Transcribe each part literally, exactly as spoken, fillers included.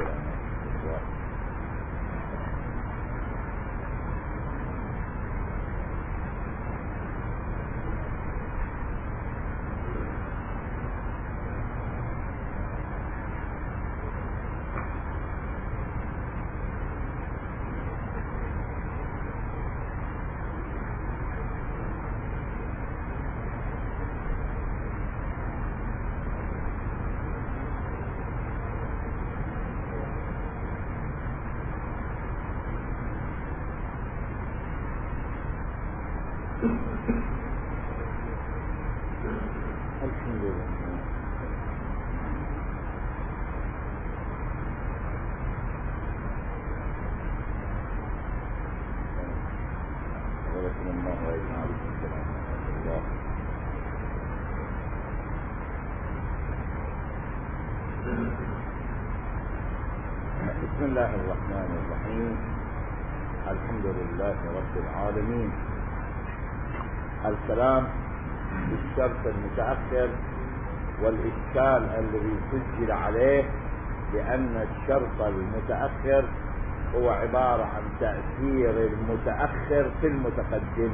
بسم الله الرحمن الرحيم. الحمد لله رب العالمين. الكلام بالشرط المتأخر والإشكال الذي سجل عليه، لأن الشرط المتأخر هو عبارة عن تأثير المتأخر في المتقدم،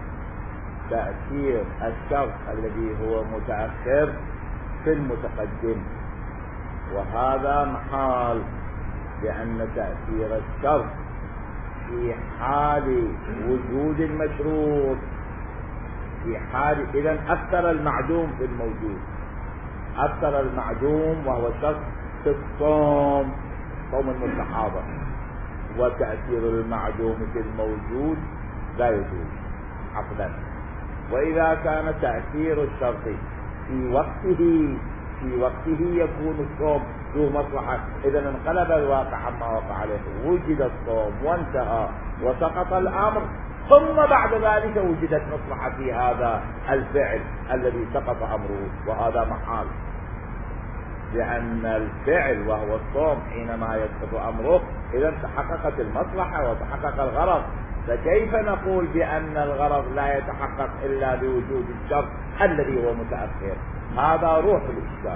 تأثير الشرط الذي هو متأخر في المتقدم، وهذا محال، لأن تأثير الشرط في حال وجود المشروط، في حال إذن أثر المعدوم في الموجود، أثر المعدوم وهو شرط في الصوم، صوم المستحاضة، وتأثير المعدوم في الموجود لا يجوز عقدا. وإذا كان تأثير الشرط في وقته في وقته يكون الصوم ذو مصلحة، إذا انقلب الواقع عما وقع عليه، وجد الصوم وانتهى وسقط الأمر، ثم بعد ذلك وجدت مصلحة في هذا الفعل الذي سقط أمره، وهذا محال، لأن الفعل وهو الصوم حينما يسقط أمره إذا تحققت المصلحة وتحقق الغرض، فكيف نقول بأن الغرض لا يتحقق إلا بوجود الشرط الذي هو متأخر؟ هذا روح الإشكال.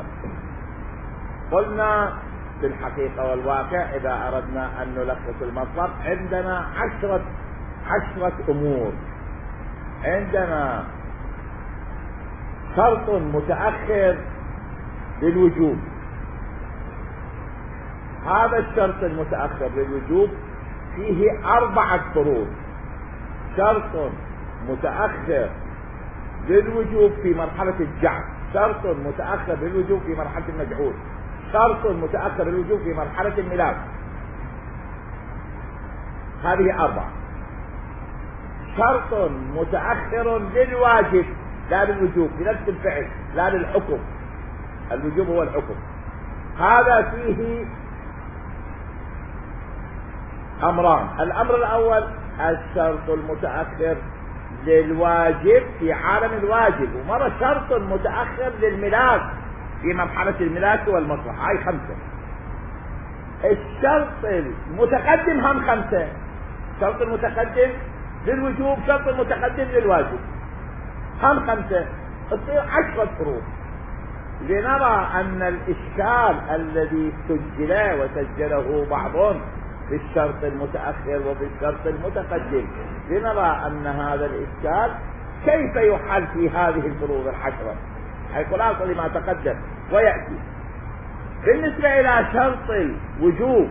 قلنا في الحقيقة والواقع إذا أردنا أن نلخص المطلب، عندنا عشرة عشرة أمور. عندنا شرط متأخر للوجوب، هذا الشرط المتأخر للوجوب فيه أربعة فروض. شرط متأخر للوجوب في مرحلة الجعل، شرط متأخر للوجوب في مرحلة المجعول، شرط متأخر للوجوب في مرحلة الميلاد. هذه أربعة. شرط متأخر للواجب لا للوجوب، لنفس الفعل لا للحكم، الوجوب هو الحكم. هذا فيه أمران. الأمر الأول الشرط المتأخر للواجب في عالم الواجب، ومرة شرط متأخر للميلاد في مرحلة الميلاد والمصلحة، هاي خمسة. الشرط المتقدم هم خمسة، شرط المتقدم للوجوب، شرط المتقدم للواجب، هم خمسة، تصير عشرة فروض. لنرى أن الإشكال الذي سجل وسجله بعضهم في الشرط المتأخر وفي الشرط المتقدم، لنرى أن هذا الإشكال كيف يحل في هذه الفروض العشرة، أي خلاصة لما تقدم ويأتي. بالنسبة إلى شرط الوجوب،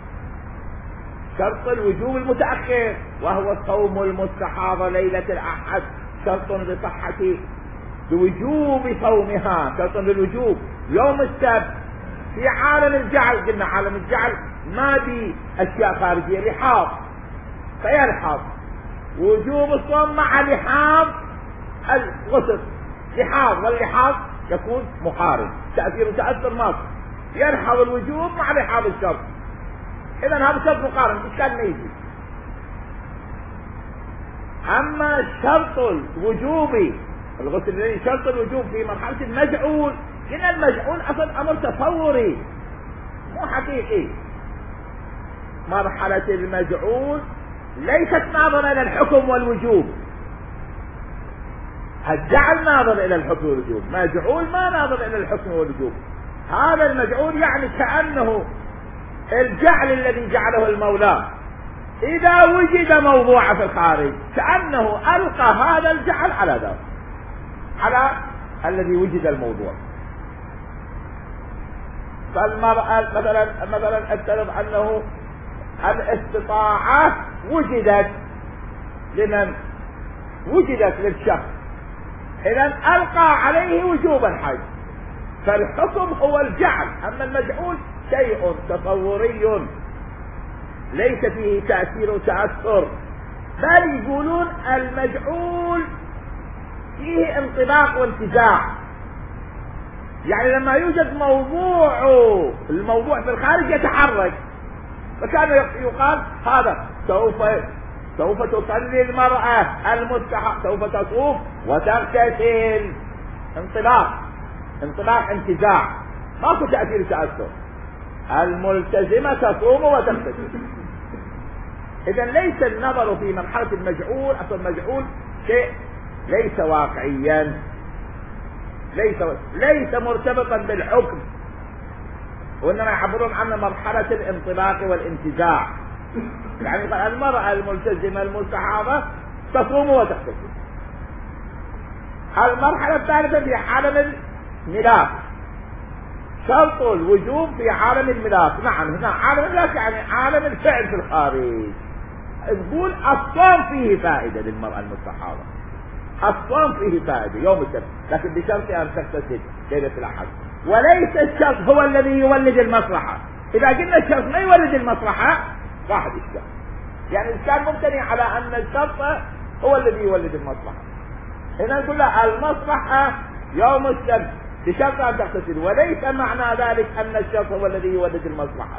شرط الوجوب المتأخر وهو صوم المستحاضة ليلة الأحد، شرط لصحة لوجوب صومها، شرط للوجوب. يوم السبت في عالم الجعل، قلنا عالم الجعل ما بي أشياء خارجية، لحاظ، فيلحظ وجوب الصوم مع لحاظ الغسل، لحاظ، واللحاظ يكون مقارن، تأثير تأثر ماضي، يلحظ الوجوب مع لحاظ الشرط، إذا هذا شرط مقارن، إشكال ما يجي. أما شرط الوجوب الغسل، شرط الوجوب في مرحلة المجعول، إن المجعول أصلا أمر تصوري مو حقيقي. مرحلة المجعول ليست ناظرة إلى الحكم والوجوب، الجعل ناظر إلى الحكم والوجوب، مجعول ما ناظر إلى الحكم والوجوب. هذا المجعول يعني كأنه الجعل الذي جعله المولى إذا وجد موضوع في الخارج كأنه ألقى هذا الجعل على ذا على الذي وجد الموضوع. فالمرأة مثلا مثلا افترض أنه الاستطاعة وجدت لمن؟ وجدت للشخص، إذا ألقى عليه وجوب الحج، فالحكم هو الجعل. أما المجعول شيء تصوري ليس فيه تأثير وتأثر، بل يقولون المجعول فيه انطباق وانتزاع. يعني لما يوجد موضوع الموضوع في الخارج يتحرك، فكان يقال هذا سوف سوف تصلي المرأة المستحق، سوف تصوم وتغتسل. انطلاق انطلاق انتزاع، ماكو تأثير تأثر. الملتزمة تصوم وتغتسل. إذا ليس النظر في مرحلة المجعول، أصل المجعول شيء ليس واقعيا، ليس ليس مرتبطا بالحكم، وإنما يعبرون عنه مرحلة الانطلاق والانتزاع. يعني المرأة الملتزمة المستحاضة تصوم وتغتسل. المرحلة الثالثة في عالم الميلاد، شرط الوجوب في عالم الميلاد. نعم هنا عالم الميلاد يعني عالم الفعل في الخارج. نقول الصوم فيه فائدة للمرأة المستحاضة، الصوم فيه فائدة يوم السبت، لكن بشرط أن تغتسل ليلة الأحد. وليس الشرط هو الذي يولد المصلحة. إذا قلنا الشرط ما يولد المصلحة واحد الشرط، يعني كان ممتنع على أن الشرط هو الذي يولد المصلحة. هنا نقول له المصلحة يوم السبت بشرط أن تغتسل، وليس معنى ذلك أن الشرط هو الذي يولد المصلحة.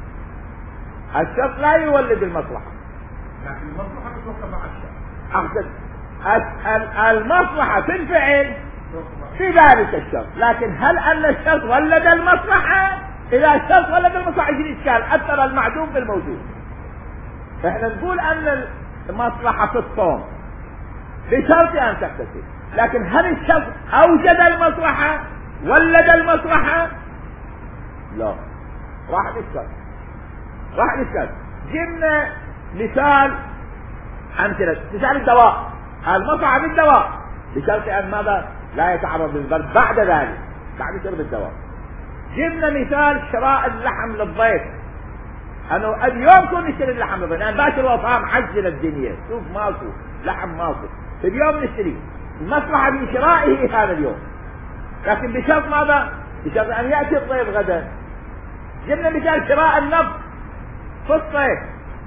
الشرط لا يولد المصلحة، لكن المصلحة تتوقف مع الشرط. أحسن. المصلحة في الفعل في ذلك الشرط، لكن هل أن الشرط ولد المصلحة؟ إذا الشرط ولد المصلحة يجري إشكال، أثر المعدوم بالموجود. فإحنا نقول أن المصلحة في الصوم بشرط أن تغتسل، لكن هل الشرط أوجد المصلحة؟ ولد المصلحة؟ لا. راح الشرط راح الشرط. جبنا مثال أمثلة، مثال الدواء، المصلحة بالدواء بشرط أن ماذا؟ لا يتعرض للبرد بعد ذلك، بعد شرب الدواء. جبنا مثال شراء اللحم للضيف، أنه اليوم كن نشتري اللحم للضيف، أنا باشر وفاهم عجل الدنيا، شوف ماكو لحم ماكو، في اليوم نشتري، المصلحة في شرائه هذا اليوم، لكن بشرط ماذا؟ بشرط أن يأتي الضيف غدا. جبنا مثال شراء النفط في الصيف،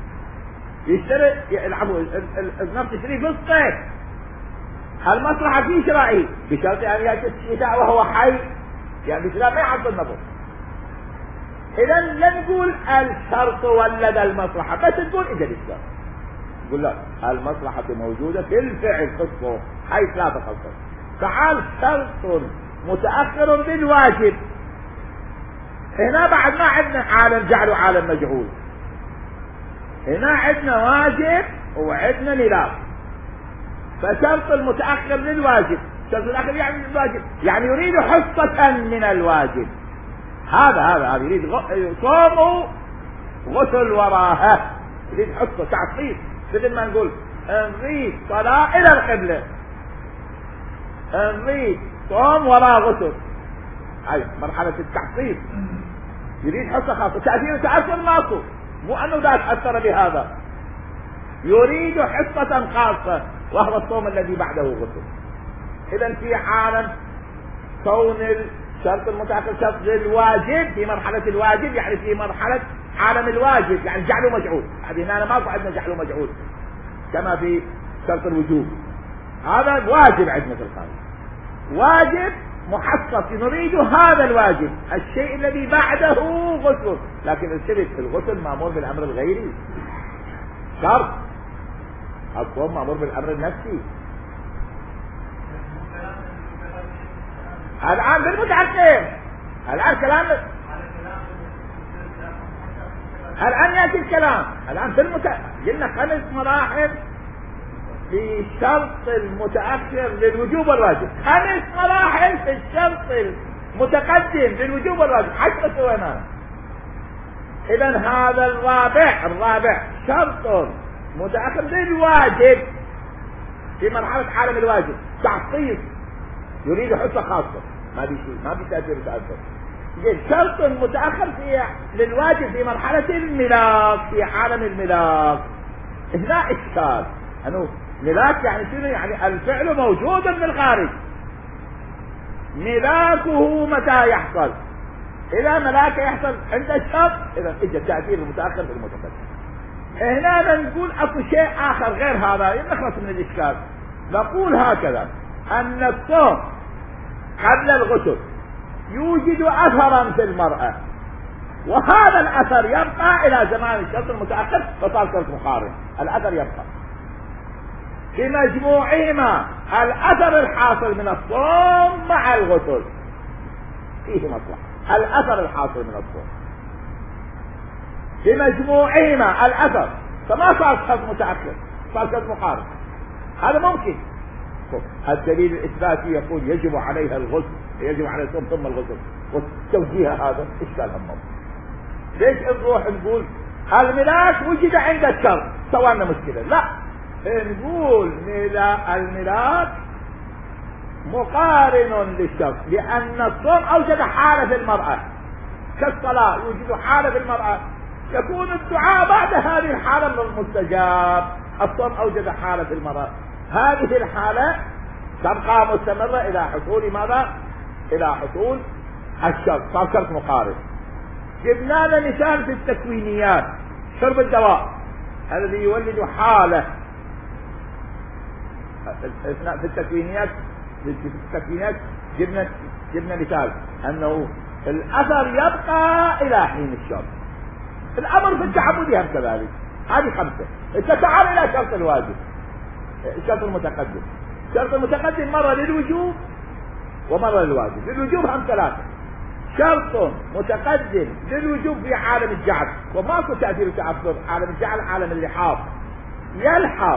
يشتري العفو النفط يشتري في الصيف، المصلحة في شرائه بشرط أن يأتي الشتاء وهو حي، يعني بشرط ما يحصل النفط. إذا لا نقول الشرط ولد المصلحة، بس نقول إذا الشرط، نقول لا، المصلحة موجودة في الفعل في الصوم حيث لا تخصص. تعال شرط متأخر بالواجب، هنا بعد ما عندنا عالم جعل وعالم مجعول، هنا عندنا واجب وعندنا ميلاد. فشرط المتأخر للواجب، شرط الأخر يعني الواجب، يعني يريد حصة من الواجب. هذا هذا هذا يريد صوم غسل وراها، يريد حصة تعصيب، مثل ما نقول نريد صلاة إلى القبلة، نريد صوم وراء غسل، هاي مرحلة التعصيب. يريد حصة خاصة، تأثير وتأثر ماكو، مو أنه لا تأثر بهذا، يريد حصة خاصة وهو الصوم الذي بعده غسل. إذا في عالم كون الشرط المتأخر شرط للواجب في مرحلة الواجب، يعني في مرحلة عالم الواجب، يعني جعله مجعول. هذه هنا ما عندنا جعله مجعول كما في شرط الوجوب، هذا واجب عندنا في الخارج، واجب محصص، نريد هذا الواجب الشيء الذي بعده غسل، لكن الشرك في الغسل مأمور بالأمر الغيري، شرط الصوم مأمور بالأمر النفسي. الآن بالمتعقب، الآن كلام، الآن يأتي الكلام، الآن بالمتعقب قلنا خمس مراحل في الشرط المتأخر للوجوب والواجب، خمس مراحل في الشرط المتقدم للوجوب والواجب، عشرة سوينا. إذا هذا الرابع الرابع شرط متأخر للواجب في مرحلة عالم الواجب، تخصيص يريد حصة خاصة، ما بي شيء، ما بي تأثير تأثر. شرط متأخر في للواجب في مرحلة الملاك، في عالم الملاك. هنا إشكال، أنه ملاك يعني شنو؟ يعني الفعل موجود في الخارج، ملاكه متى يحصل؟ إذا ملاك يحصل عند الشرط، إذا إجا التأثير المتأخر في المتقدم. هنا نقول أكو شيء آخر غير هذا نخلص من الإشكال. نقول هكذا أن الصوم قبل الغسل يوجد أثرا في المرأة، وهذا الأثر يبقى إلى زمان الشرط المتأخر فصار شرط مقارن. الأثر يبقى في مجموعهما، الأثر الحاصل من الصوم مع الغسل فيه مصلحة. الأثر الحاصل من الصوم في مجموعهما الأثر، فما صار شرط متأخر، صار شرط مقارن. هذا ممكن. الدليل الإثباتي يقول يجب عليها الغسل، يجب على الصوم ثم الغسل، والتوجيه هذا إشكال هم. ليش نروح نقول الملاك وجد عند الشرط سوانا مشكلة؟ لا، نقول الملاك مقارن للشرط، لأن الصوم أوجد حالة في المرأة كالصلاة يوجد حالة في المرأة، يكون الدعاء بعد هذه الحالة من المستجاب. الصوم أوجد حالة في المرأة، هذه الحالة تبقى مستمرة إلى حصول ماذا؟ إلى حصول الشرط، صار شرط مقارن. جبنا لنا مثال في التكوينيات، شرب الدواء الذي يولد حالة في التكوينيات. في التكوينيات جبنا جبنا مثال أنه الأثر يبقى إلى حين الشرط. الأمر في التعبد هم كذلك. هذه خمسة. تعال إلى شرط الواجب، الشرط المتقدم. الشرط المتقدم مرة للوجوب ومرة للواجب. للوجوب هم ثلاثة. شرط متقدم للوجوب في عالم الجعل، وماكو تأثير وتعثر. عالم الجعل عالم اللحاظ، يلحظ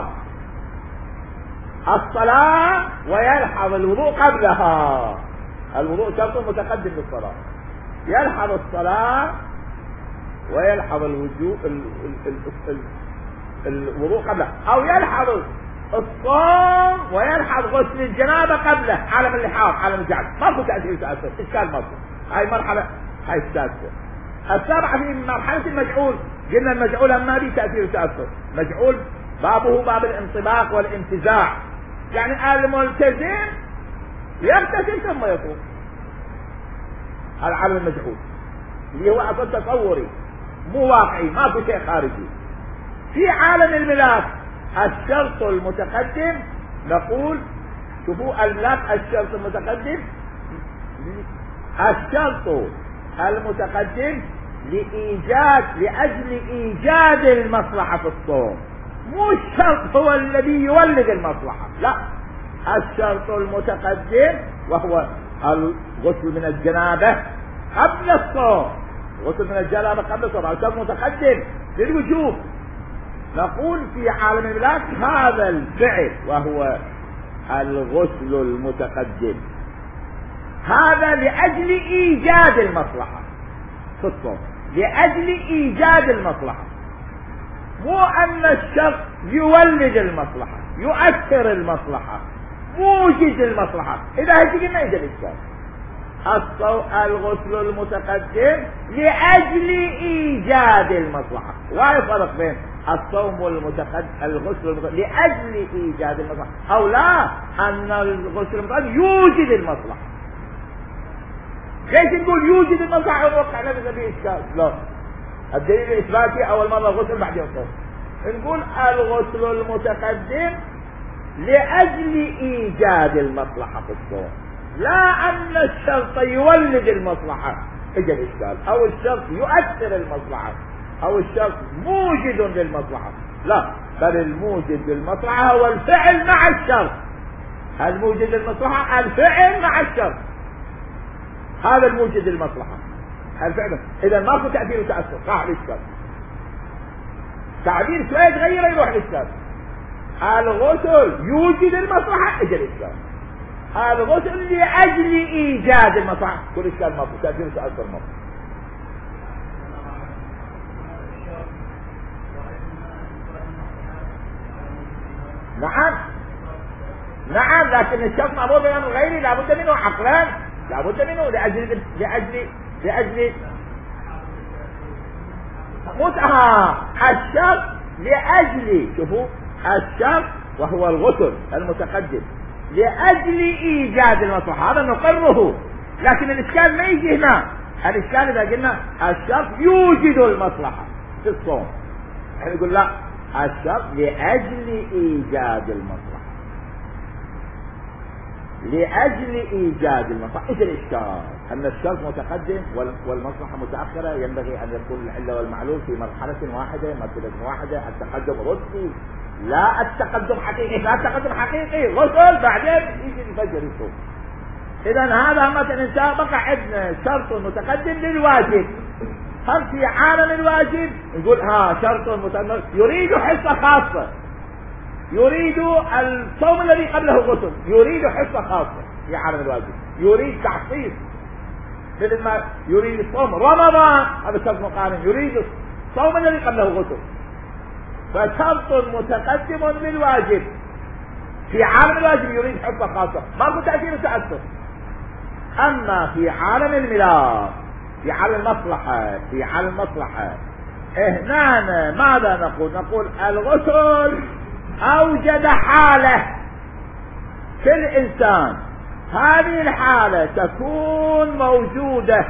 الصلاة ويلحظ الوضوء قبلها. الوضوء شرط متقدم للصلاة، يلحظ الصلاة ويلحظ الوجوب الوضوء قبله، أو يلحظ الصوم ويلحظ غسل الجنابة قبله. عالم اللحاظ عالم الجعل ماكو تأثير وتأثر، إشكال ماكو. هاي مرحلة، هاي السادسة. السابعة في مرحلة المجعول. قلنا المجعول ما به تأثير وتأثر. مجعول بابه باب الانطباق والانتزاع، يعني الملتزم يغتسل ثم يصوم. العالم المجعول اللي هو أصل تصوري مو واقعي، ماكو شيء خارجي. في عالم الملاك الشرط المتقدم، نقول شوفوا الملاك الشرط المتقدم، الشرط المتقدم لإيجاد لأجل إيجاد المصلحة في الصوم، مو الشرط هو الذي يولد المصلحة، لا. الشرط المتقدم وهو الغسل من الجنابة قبل الصوم، غسل من الجنابة قبل الصوم الشرط متقدم للوجوب. نقول في عالم الملاك هذا الفعل وهو الغسل المتقدم، هذا لأجل إيجاد المصلحة في الصوم، لأجل إيجاد المصلحة، مو أن الشخص يولد المصلحة يؤثر المصلحة موجد المصلحة. إذا هيجي ما يجي الإشكال. الغسل المتقدم لأجل إيجاد المصلحة، ولا فرق بين الصوم المتقدم الغسل المتقدم لأجل إيجاد المصلحة، أو لا أن الغسل المتقدم يوجد المصلحة. كيف نقول يوجد المصلحة ونوقع نفسه بإشكال؟ لا، الدليل الإثباتي أول مرة غسل بعدين الصوم. نقول الغسل المتقدم لأجل إيجاد المصلحة في الصوم، لا أن الشرط يولد المصلحة إجا الإشكال، أو الشرط يؤثر المصلحة، أو الشرط موجد للمصلحة، لا، بل الموجد للمصلحة هو الفعل مع الشرط. الموجد للمصلحة الفعل مع الشرط، هذا الموجد للمصلحة الفعل. إذا ماكو تأثير وتأثر، راح الإشكال. تعبير شوية تغيره يروح الإشكال. الغسل يوجد المصلحة إجا الإشكال، الغسل لأجل إيجاد المصلحة كل إشكال ماكو، تأثير وتأثر ماكو. نعم نعم، لكن الشرط معمول بيان غيري لابد منه عقلا، لابد منه لأجل لأجل لأجل متعة الشرط لأجل، شوفوا الشرط وهو الغسل المتقدم لأجل إيجاد المصلحة، هذا نقره. لكن الإشكال ما يجي هنا، الإشكال إذا قلنا الشرط يوجد المصلحة في الصوم، احنا نقول لا، الشرط لأجل إيجاد المصلحة، لأجل إيجاد المصلحة. إيش الإشكال؟ أن الشرط متقدم والمصلحة متأخرة، ينبغي أن يكون العلة والمعلول في مرحلة واحدة، مرتبة واحدة، التقدم رتبي لا التقدم حقيقي، لا التقدم حقيقي غسل بعدين يجي الفجر الصبح. إذا هذا مثلا سابقا عندنا شرط متقدم للواجب، هل في عالم الواجب نقول ها شرط متقدم يريد حصة خاصة، يريد الصوم الذي قبله غسل، يريد حصة خاصة في عالم الواجب، يريد تخصيص مثل ما يريد الصوم رمضان، هذا شرط مقارن، يريد الصوم الذي قبله غسل، فشرط متقدم للواجب في عالم الواجب يريد حصة خاصة، ماكو تأثير وتأثر. أما في عالم الميراث، في عالم المصلحة، في عالم المصلحة هنا ماذا نقول؟ نقول الغسل أوجد حالة في الإنسان، هذه الحالة تكون موجودة،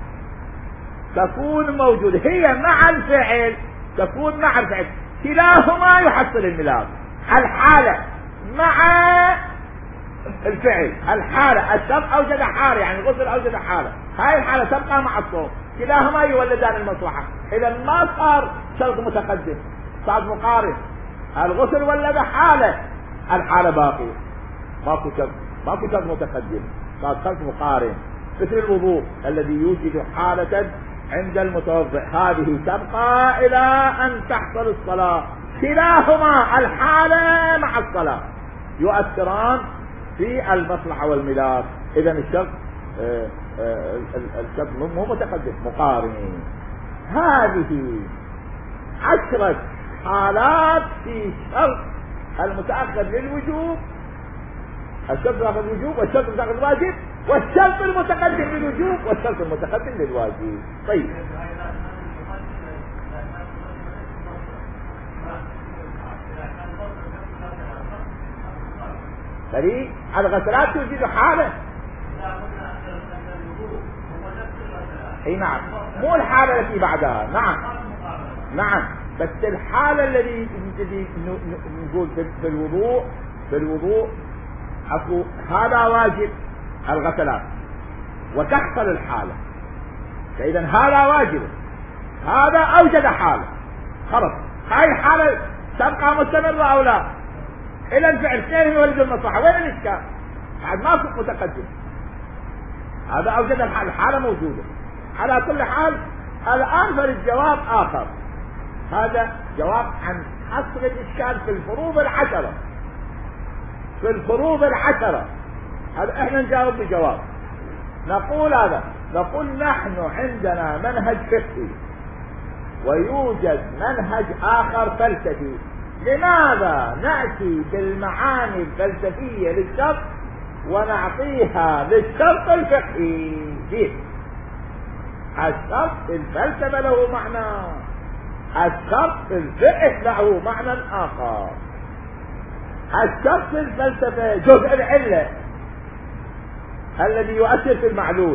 تكون موجودة هي مع الفعل، تكون مع الفعل، كلاهما يحصل الميراث، الحالة مع الفعل، الحالة الشرط أوجد حالة، يعني الغسل أوجد حالة، هاي الحالة تبقى مع الصوم، كلاهما يولدان المصلحة. إذا ما صار شرط متقدم، صار مقارن، الغسل ولد حالة، الحالة باقية، ماكو شرط، ماكو شرط متقدم، صار شرط مقارن، مثل الوضوء الذي يوجد حالة عند المتوضئ، هذه تبقى إلى أن تحصل الصلاة، كلاهما الحالة مع الصلاة يؤثران في المصلحة والميراث. إذا الشرط آه آه الشرط مو متقدم، مقارن. هذه عشرة حالات في شرط المتأخر للوجوب، الشرط المتأخر للوجوب، والشرط المتأخر للواجب، والشرط المتقدم للوجوب، والشرط المتقدم للواجب. طيب فريق الغسلات توجد حالة، اي نعم، مو الحالة التي بعدها، نعم نعم، بس الحالة الذي نقول في الوضوء، في الوضوء اكو هذا واجب الغسلات وتحصل الحالة، فإذا هذا واجب، هذا أوجد حالة، خلاص هاي الحالة تبقى مستمرة أو لا؟ إلى الفعل كيف يولد المصلحة؟ وين الإشكال؟ بعد ما كنت متقدم، هذا أوجد الحالة، الحالة موجودة. على كل حال الآن فالجواب آخر، هذا جواب عن حصر الإشكال في الفروض العشرة، في الفروض العشرة، هذا احنا نجاوب بجواب، نقول هذا، نقول نحن عندنا منهج فقهي ويوجد منهج آخر فلسفي، لماذا نأتي بالمعاني الفلسفية للشرط ونعطيها للشرط الفقهي؟ كيف؟ الشرط في الفلسفة له معنى، الشرط في الفقه له معنى آخر. الشرط في الفلسفة جزء العلة الذي يؤثر في المعلول،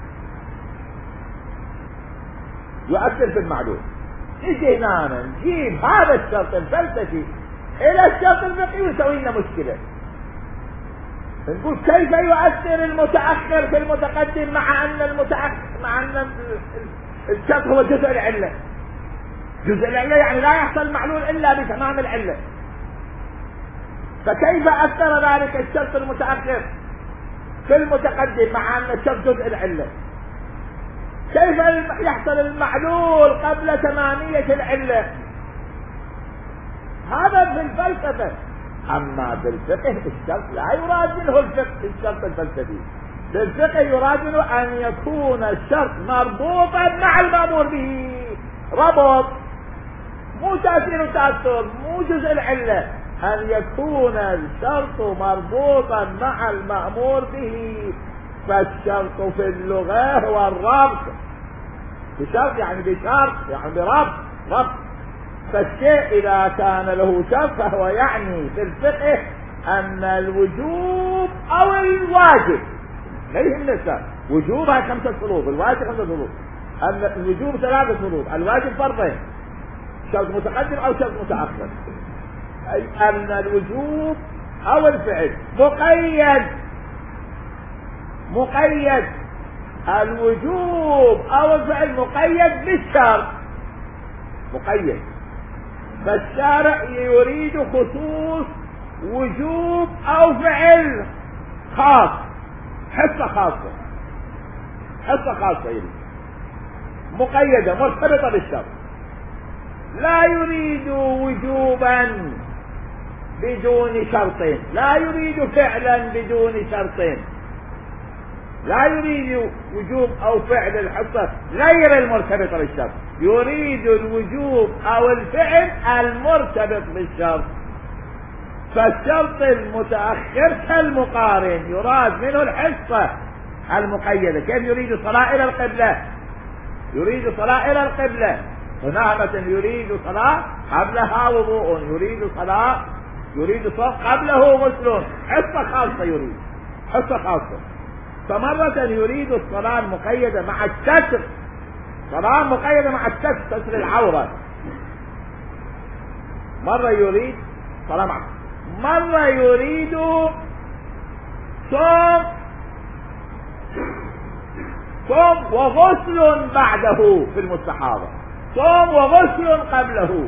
يؤثر في المعلول، نجي هنا نجيب هذا الشرط الفلسفي إلى الشرط الفقهي ويسوي لنا مشكلة، نقول كيف يؤثر المتأخر في المتقدم مع أن المتأخر مع أن الشرط هو جزء العلة، جزء العلة يعني لا يحصل معلول إلا بتمام العلة، فكيف أثر ذلك الشرط المتأخر في المتقدم مع أن الشرط جزء العلة؟ كيف يحصل المعلول قبل تمامية العلة؟ هذا في الفلسفة. أما في الفقه الشرط لا يراد منه الفقه، الشرط الفلسفي في الفقه يراد منه أن يكون الشرط مربوطا مع المأمور به، ربط، مو تأثير وتأثر، مو جزء العلة، أن يكون الشرط مربوطا مع المأمور به، فالشرط في اللغة هو الربط، بشرط يعني بشرط يعني بربط ربط. فالشيء إذا كان له شرط فهو يعني في الفقه أن الوجوب أو الواجب لا يهم الشرط. وجوبها خمسة شروط، الواجب خمسة شروط. الوجوب ثلاثة شروط، الواجب فرضين، شرط متقدم أو شرط متأخر. أي أن الوجوب أو الفعل مقيد مقيد الوجوب أو الفعل مقيد بالشرط مقيد. فالشارع يريد خصوص وجوب أو فعل خاص، حصة خاصة حصة خاصة يريد مقيدة مرتبطة بالشرط. لا يريد وجوبا بدون شرطين، لا يريد فعلا بدون شرطين، لا يريد وجوب او فعل الحصة غير المرتبط بالشرط، يريد الوجوب او الفعل المرتبط بالشرط. فالشرط المتأخر كالمقارن يراد منه الحصة المقيدة. كيف يريد صلاة الى القبلة؟ يريد صلاة الى القبلة، هنا مثلا يريد صلاة قبلها وضوء، يريد صلاة يريد صوم قبله غسل، حصة خاصة يريد حصة خاصة. فمرة يريد الصلاة المقيدة مع الستر، صلاة مقيدة مع الستر، ستر العورة. مرة يريد صلاة مع مرة يريد صوم صوم وغسل بعده في المستحاضة، صوم وغسل قبله.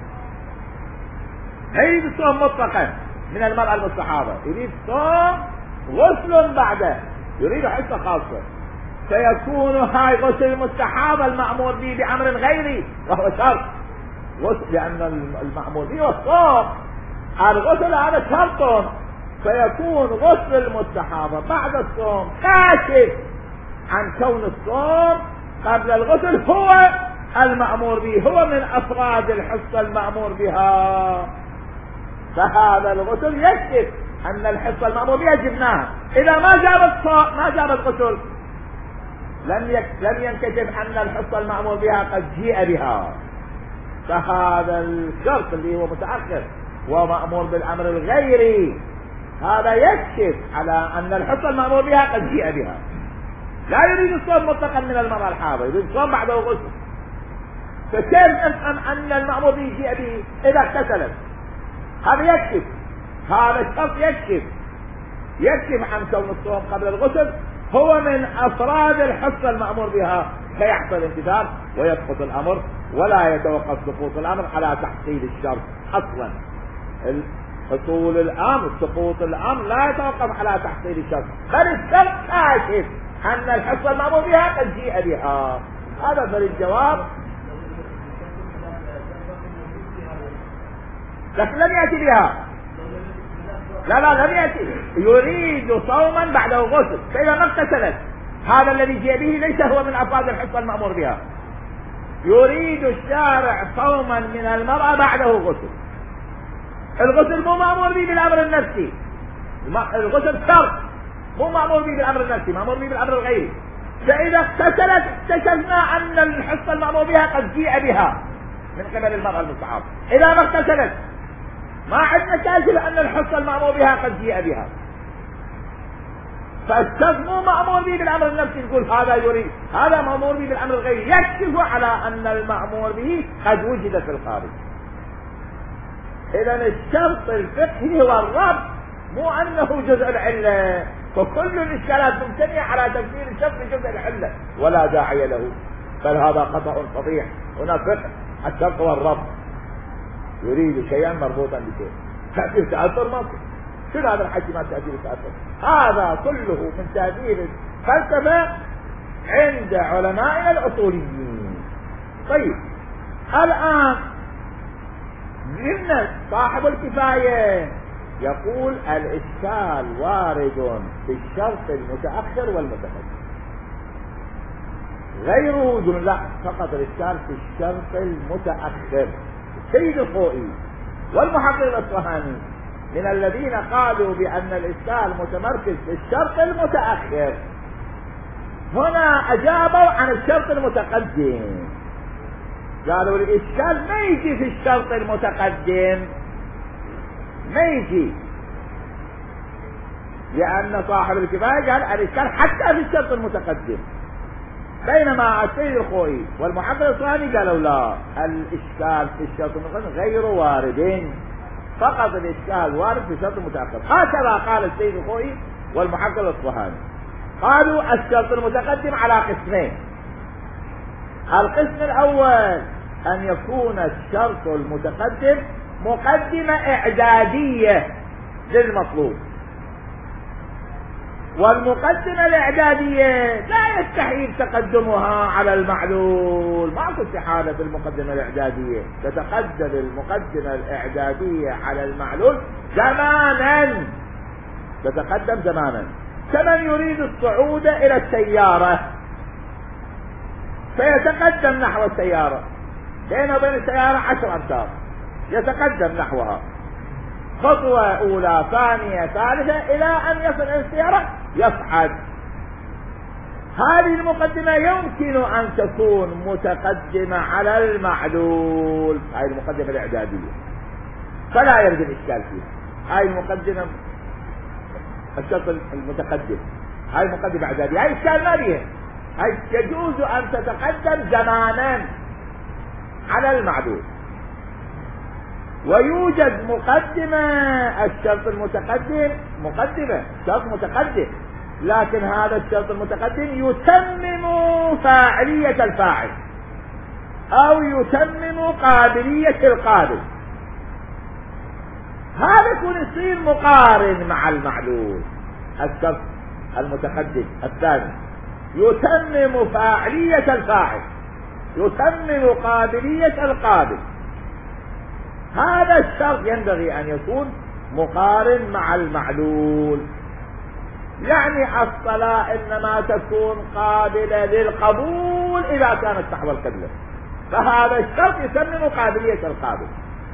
يريد الصوم مطلقا من المرأة المستحاضة، يريد صوم غسل بعده، يريد حصة خاصة. فيكون هاي غسل المستحاضة المأمور به بأمر غيري وهو شرط غسل، لأن المأمور به هو الصوم، الغسل هذا شرط. فيكون غسل المستحاضة بعد الصوم كاشف عن كون الصوم قبل الغسل هو المأمور به، هو من أفراد الحصة المأمور بها. فهذا الغسل يكشف أن الحصة المأمور بها جبناها. إذا ما جاب الصوم ما جاب الغسل لم يك... لم ينكشف أن الحصة المأمور بها قد جيء بها. فهذا الشرط اللي هو متأخر ومأمور بالأمر الغيري هذا يكشف على أن الحصة المأمور بها قد جيء بها. لا يريد الصوم مطلقا من المرأة الحاضر، يريد الصوم بعده غسل. فكيف نفهم أن المأمور به جيء به إذا اغتسلت؟ هذا يكشف، هذا الشرط يكشف يكشف عن كون الصوم قبل الغسل هو من أفراد الحصة المأمور بها، فيحصل انتفاع ويسقط الأمر، ولا يتوقف سقوط الأمر على تحصيل الشرط أصلا. حصول الأمر سقوط الأمر لا يتوقف على تحصيل الشرط، بل الشرط كاشف أن الحصة المأمور بها قد جيء بها. هذا فالجواب. لكن لم يأتي بها، لا لا لم يأتي. يريد صوما بعده غسل، فإذا ما اغتسلت هذا الذي جاء به ليس هو من أفراد الحصة المأمور بها. يريد الشارع صوما من المرأة بعده غسل. الغسل مو مأمور به بالأمر النفسي، الغسل شرط مو مأمور به بالأمر النفسي، مأمور به بالأمر الغيري. فإذا اغتسلت اكتشفنا أن الحصة المأمور بها قد جيء بها من قبل المرأة المستحاضة. إذا ما اغتسلت ما عندنا كاشف أن الحصة المأمور بها قد جيء بها. فالشخص مو مأمور به بالأمر النفسي نقول هذا يريد، هذا مأمور به بالأمر الغيري، يكشف على أن المأمور به قد وجد في الخارج. إذا الشرط الفقهي هو الربط، مو أنه جزء العلة. فكل الإشكالات مبتنية على تفسير الشرط بجزء العلة ولا داعي له، بل هذا خطأ فظيع. هنا فقه الشرط هو الربط، يريد شيئا مربوطا بشيء. تأثير تأثر ما شنو هذا الحكي ما تأثير تأثر؟ هذا كله من تأثير الفلسفة عند علماء الأصوليين. طيب الآن ضمن صاحب الكفاية يقول الإشكال وارد في الشرط المتأخر والمتقدم، غير وجود لا فقط الإشكال في الشرط المتأخر. السيد الخوئي والمحقق الأصفهاني من الذين قالوا بأن الإشكال متمركز في الشرط المتأخر، هنا أجابوا عن الشرط المتقدم، قالوا الإشكال ما يجي في الشرط المتقدم، ما يجي، لأن صاحب الكفاية قال الإشكال حتى في الشرط المتقدم، بينما السيد الخوئي والمحقق الصهيوني قالوا لا، الإشكال في الشرط المتقدم غير وارد، فقط الإشكال وارد في الشرط المتأخر. هكذا قال السيد الخوئي والمحقق الصهيوني. قالوا الشرط المتقدم على قسمين، القسم الأول أن يكون الشرط المتقدم مقدمة إعدادية للمطلوب، والمقدمة الإعدادية لا يستحيل تقدمها على المعلول، ماكو استحالة في المقدمة الإعدادية، تتقدم المقدمة الإعدادية على المعلول زمانا، تتقدم زمانا، كمن يريد الصعود إلى السيارة فيتقدم نحو السيارة، بينه وبين السيارة عشر أمتار، يتقدم نحوها خطوة أولى ثانية ثالثة إلى أن يصل إلى السيارة يصعد. هذه المقدمة يمكن أن تكون متقدمة على المعلول، هذه المقدمة الإعدادية، فلا يرد الإشكال فيها. هذه المقدمة الشرط المتقدم، هذه مقدمة إعدادية، هذه إشكال ما بيها، هذه يجوز أن تتقدم زمانا على المعلول. ويوجد مقدمة الشرط المتقدم، مقدمة شرط متقدم، لكن هذا الشرط المتقدم يتمم فاعلية الفاعل أو يتمم قابلية القابل، هذا يكون يصير مقارن مع المعلول. الشرط المتقدم الثاني يتمم فاعلية الفاعل، يتمم قابلية القابل، هذا الشرط ينبغي أن يكون مقارن مع المعلول. يعني الصلاة إنما تكون قابلة للقبول إذا كانت نحو القبلة، فهذا الشرط يسمم قابلية القابل،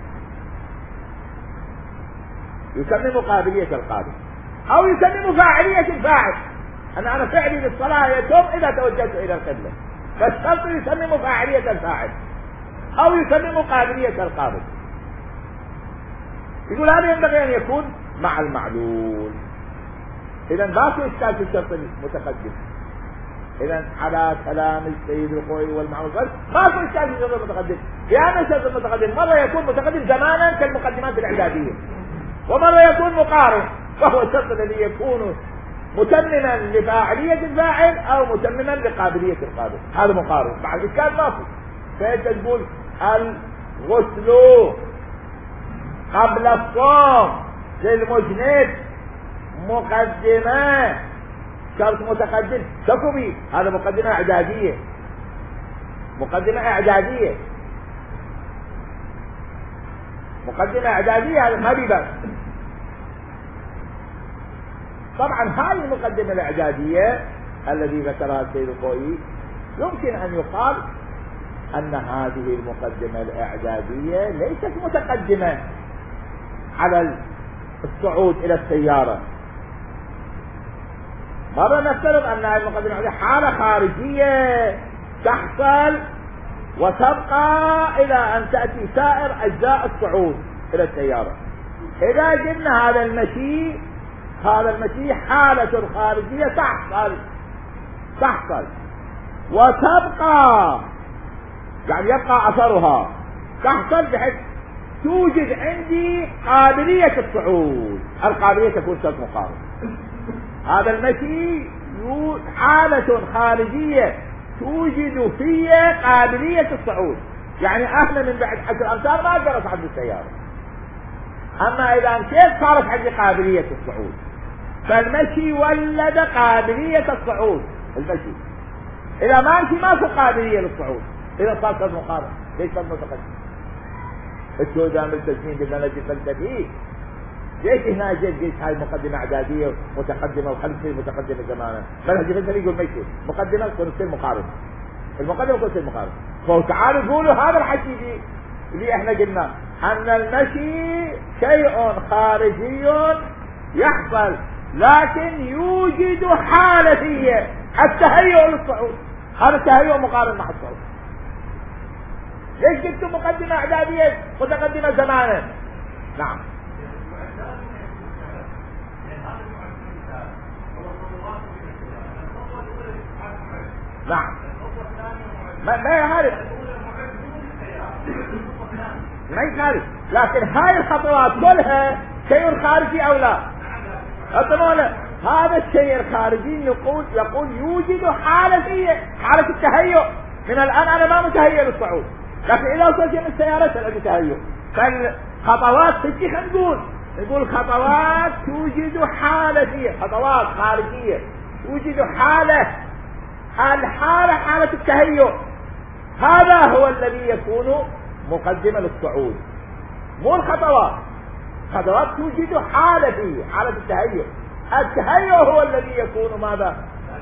يسمم قابلية القابل أو يسمم فاعلية الفاعل، أن أنا فعلي للصلاة يتم إذا توجهت إلى القبلة، فالشرط يسمم فاعلية الفاعل أو يسمم قابلية القابل. يقول هذا ينبغي أن يكون مع المعلول. إذا باقي إشكال في الشرط المتقدم. إذا على كلام السيد الخوئي والمعروف باقي إشكال في الشرط المتقدم، لأن الشرط المتقدم مرة يكون متقدم زمانا كالمقدمات الإعدادية، ومرة يكون مقارن، وهو الشرط الذي يكون متمما لفاعلية الفاعل أو متمما لقابلية القابل، هذا مقارن. مع الإشكال باقي، فأنت تقول الغسل قبل الصوم للمجنب مقدمة شرط متقدم، تكوبي هذا مقدمة إعدادية، مقدمة إعدادية، مقدمة إعدادية، هذا ما بيبقى. طبعا هذه المقدمة الإعدادية الذي ذكرها السيد الخوئي يمكن أن يقال أن هذه المقدمة الإعدادية ليست متقدمة على الصعود إلى السيارة. مرة نفترض أن هذه المقدمة الإعدادية حالة خارجية تحصل وتبقى إلى أن تأتي سائر أجزاء الصعود إلى السيارة. إذا قلنا هذا المشي هذا المشي حالة خارجية تحصل تحصل وتبقى، يعني يبقى أثرها، تحصل بحيث توجد عندي قابلية الصعود، القابلية تكون شرط مقارن. هذا المشي حالة خارجية توجد فيه قابلية الصعود، يعني أهلا من بعد عشر أمتار ما أقدر أصعد بالسيارة، أما إذا مشيت صارت عندي قابلية الصعود، فالمشي ولد قابلية الصعود. المشي إذا ما مشي ما في قابلية للصعود، إذا صار شرط مقارن. ليش شرط متقدم؟ الشو دام التسمين قلنا نجي فلسفي، ليش هنا جيت جيت هاي مقدمة إعدادية متقدمة وخلف تصير متقدمة زمانا؟ منهج فلسفي يقول مشي مقدمة تكون تصير مقارن، المقدمة تكون تصير مقارن. فتعالوا قولوا هذا الحكي اللي احنا قلنا، أن المشي شيء خارجي يحصل، لكن يوجد حالة فيه التهيؤ للصعود. هذا التهيؤ مقارن مع الصعود. ليش قلت مقدمة إعدادية متقدمة زمانا؟ نعم. نعم. ما ما يعرف ما يخالف، لكن هاي الخطوات كلها شيء خارجي او لا؟ أطمئن. هذا الشيء الخارجي يقول يقول يوجد حالة فيه حالة التهيؤ. من الآن أنا ما متهيئ للصعود، لكن إذا وصلت من السيارة سألت تهيؤ. فالخطوات تجي خلينا نقول نقول خطوات توجد حالة فيه، خطوات خارجية توجد حالة. الحالة حالة التهيؤ، هذا هو الذي يكون مقدمة للصعود، مو الخطوات. خطوات توجد حالة فيه حالة التهيؤ. التهيؤ هو الذي يكون ماذا؟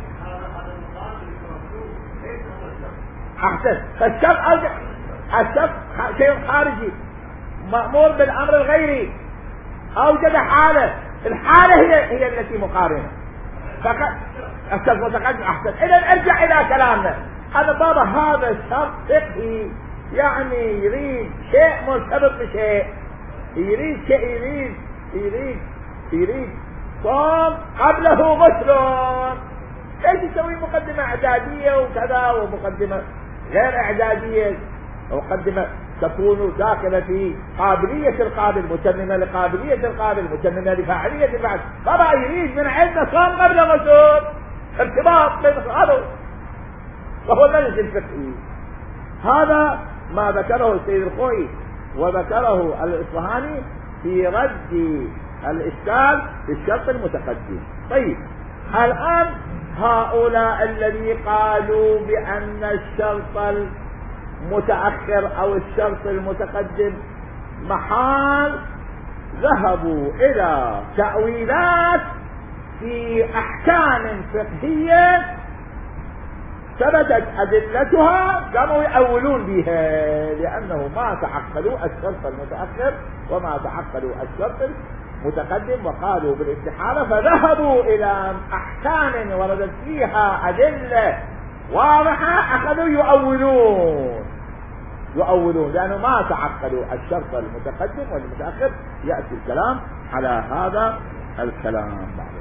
أحسن. فالشرط الشرط شيء خارجي مأمور بالأمر الغيري، أوجد حالة، الحالة هي هي التي مقارنة فقط. الشرط متقدم. أحسن. إذا ارجع إلى كلامنا. هذا بابا هذا شرط فقهي، يعني يريد شيء مرتبط بشيء، يريد شيء يريد يريد يريد صوم قبله غسل. ليش تسوي مقدمة إعدادية وكذا ومقدمة غير إعدادية؟ مقدمة تكون داخلة في قابلية القابل، متممة لقابلية القابل، متممة لفاعلية الفاعل. بابا يريد من عندنا صوم قبل غسل، ارتباط بين هذا وهو المنهج الفقهي. هذا ما ذكره السيد الخوئي وذكره الإصفهاني في رد الإشكال في الشرط المتقدم. طيب الآن هؤلاء الذي قالوا بأن الشرط المتأخر أو الشرط المتقدم محال، ذهبوا إلى تأويلات في أحكام فقهية ثبتت أدلتها، قاموا يأولون بها لأنه ما تعقلوا الشرط المتأخر وما تعقلوا الشرط المتقدم وقالوا بالاستحالة، فذهبوا إلى أحكام وردت فيها أدلة واضحة أخذوا يؤولون يؤولون لأنه ما تعقلوا الشرط المتقدم والمتأخر. يأتي الكلام على هذا الكلام بعد.